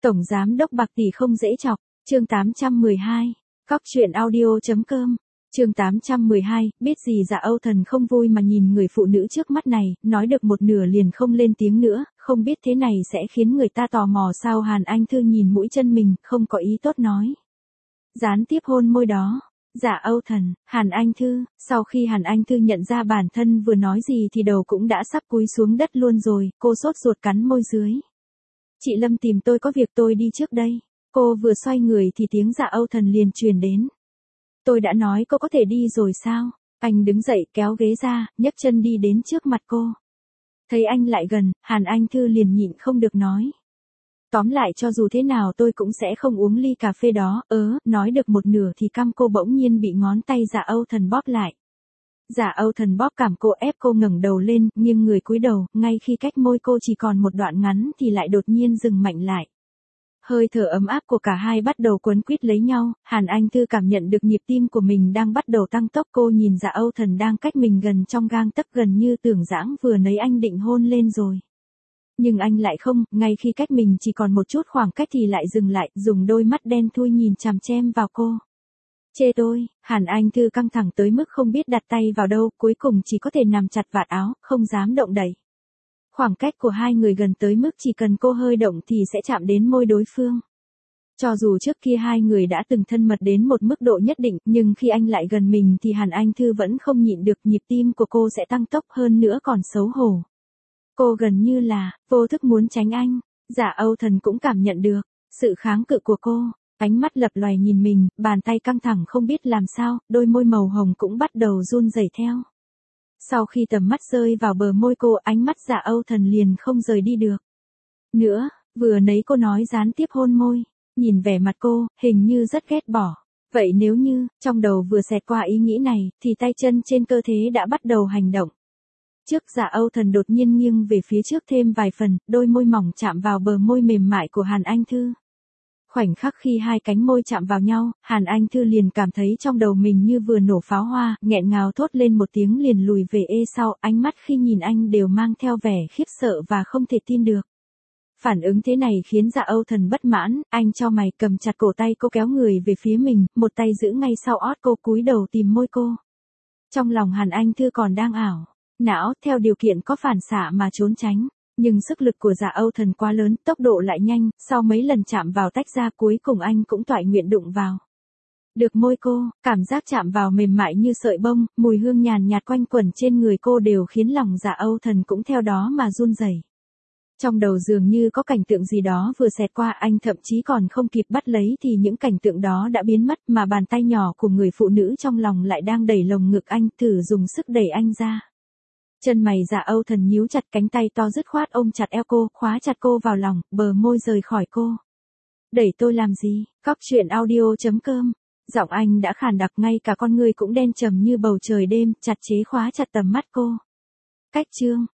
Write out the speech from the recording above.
Tổng giám đốc bạc tỷ không dễ chọc, chương 812, Cóc truyện audio.com, chương 812, biết gì dạ Âu Thần không vui mà nhìn người phụ nữ trước mắt này, nói được một nửa liền không lên tiếng nữa, không biết thế này sẽ khiến người ta tò mò sao. Hàn Anh Thư nhìn mũi chân mình, không có ý tốt nói. Gián tiếp hôn môi đó. Dạ Âu Thần, Hàn Anh Thư, sau khi Hàn Anh Thư nhận ra bản thân vừa nói gì thì đầu cũng đã sắp cúi xuống đất luôn rồi, cô sốt ruột cắn môi dưới. Chị Lâm tìm tôi có việc, tôi đi trước đây. Cô vừa xoay người thì tiếng Dạ Âu Thần liền truyền đến. Tôi đã nói cô có thể đi rồi sao? Anh đứng dậy kéo ghế ra, nhấc chân đi đến trước mặt cô. Thấy anh lại gần, Hàn Anh Thư liền nhịn không được nói. Tóm lại cho dù thế nào tôi cũng sẽ không uống ly cà phê đó. Nói được một nửa thì cằm cô bỗng nhiên bị ngón tay Dạ Âu Thần bóp lại. Dạ Âu Thần bóp cằm cô ép cô ngẩng đầu lên, nghiêng người cúi đầu, ngay khi cách môi cô chỉ còn một đoạn ngắn thì lại đột nhiên dừng mạnh lại. Hơi thở ấm áp của cả hai bắt đầu quấn quýt lấy nhau, Hàn Anh Thư cảm nhận được nhịp tim của mình đang bắt đầu tăng tốc. Cô nhìn Dạ Âu Thần đang cách mình gần trong gang tấc, gần như tưởng rằng vừa nấy anh định hôn lên rồi. Nhưng anh lại không, ngay khi cách mình chỉ còn một chút khoảng cách thì lại dừng lại, dùng đôi mắt đen thui nhìn chằm chằm vào cô. Chê tôi, Hàn Anh Thư căng thẳng tới mức không biết đặt tay vào đâu, cuối cùng chỉ có thể nằm chặt vạt áo, không dám động đậy. Khoảng cách của hai người gần tới mức chỉ cần cô hơi động thì sẽ chạm đến môi đối phương. Cho dù trước kia hai người đã từng thân mật đến một mức độ nhất định, nhưng khi anh lại gần mình thì Hàn Anh Thư vẫn không nhịn được, nhịp tim của cô sẽ tăng tốc hơn nữa còn xấu hổ. Cô gần như là, vô thức muốn tránh anh. Dạ Âu Thần cũng cảm nhận được sự kháng cự của cô, ánh mắt lập lòe nhìn mình, bàn tay căng thẳng không biết làm sao, đôi môi màu hồng cũng bắt đầu run rẩy theo. Sau khi tầm mắt rơi vào bờ môi cô, ánh mắt Dạ Âu Thần liền không rời đi được. Nữa, vừa nấy cô nói gián tiếp hôn môi, nhìn vẻ mặt cô, hình như rất ghét bỏ. Vậy nếu như, trong đầu vừa xẹt qua ý nghĩ này, thì tay chân trên cơ thể đã bắt đầu hành động. Trước Dạ Âu Thần đột nhiên nghiêng về phía trước thêm vài phần, đôi môi mỏng chạm vào bờ môi mềm mại của Hàn Anh Thư. Khoảnh khắc khi hai cánh môi chạm vào nhau, Hàn Anh Thư liền cảm thấy trong đầu mình như vừa nổ pháo hoa, nghẹn ngào thốt lên một tiếng liền lùi về sau, ánh mắt khi nhìn anh đều mang theo vẻ khiếp sợ và không thể tin được. Phản ứng thế này khiến Dạ Âu Thần bất mãn, anh chau mày cầm chặt cổ tay cô kéo người về phía mình, một tay giữ ngay sau ót cô, cúi đầu tìm môi cô. Trong lòng Hàn Anh Thư còn đang ảo não theo điều kiện có phản xạ mà trốn tránh. Nhưng sức lực của Dạ Âu Thần quá lớn, tốc độ lại nhanh, sau mấy lần chạm vào tách ra cuối cùng anh cũng toại nguyện đụng vào. Được môi cô, cảm giác chạm vào mềm mại như sợi bông, mùi hương nhàn nhạt quanh quẩn trên người cô đều khiến lòng Dạ Âu Thần cũng theo đó mà run rẩy. Trong đầu dường như có cảnh tượng gì đó vừa xẹt qua, anh thậm chí còn không kịp bắt lấy thì những cảnh tượng đó đã biến mất, mà bàn tay nhỏ của người phụ nữ trong lòng lại đang đẩy lồng ngực anh, thử dùng sức đẩy anh ra. Chân mày Dạ Âu Thần nhíu chặt, cánh tay to dứt khoát ôm chặt eo cô, khóa chặt cô vào lòng, bờ môi rời khỏi cô. Đẩy tôi làm gì? Cóc truyện audio.com. Giọng anh đã khàn đặc, ngay cả con người cũng đen trầm như bầu trời đêm, chặt chẽ khóa chặt tầm mắt cô. Cách chương